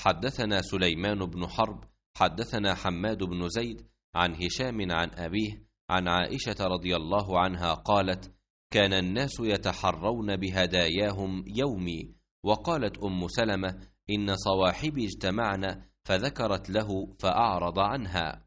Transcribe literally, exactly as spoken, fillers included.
حدثنا سليمان بن حرب حدثنا حماد بن زيد عن هشام عن أبيه عن عائشة رضي الله عنها قالت: كان الناس يتحرون بهداياهم يومي. وقالت أم سلمة: إن صواحبي اجتمعن فذكرت له فأعرض عنها.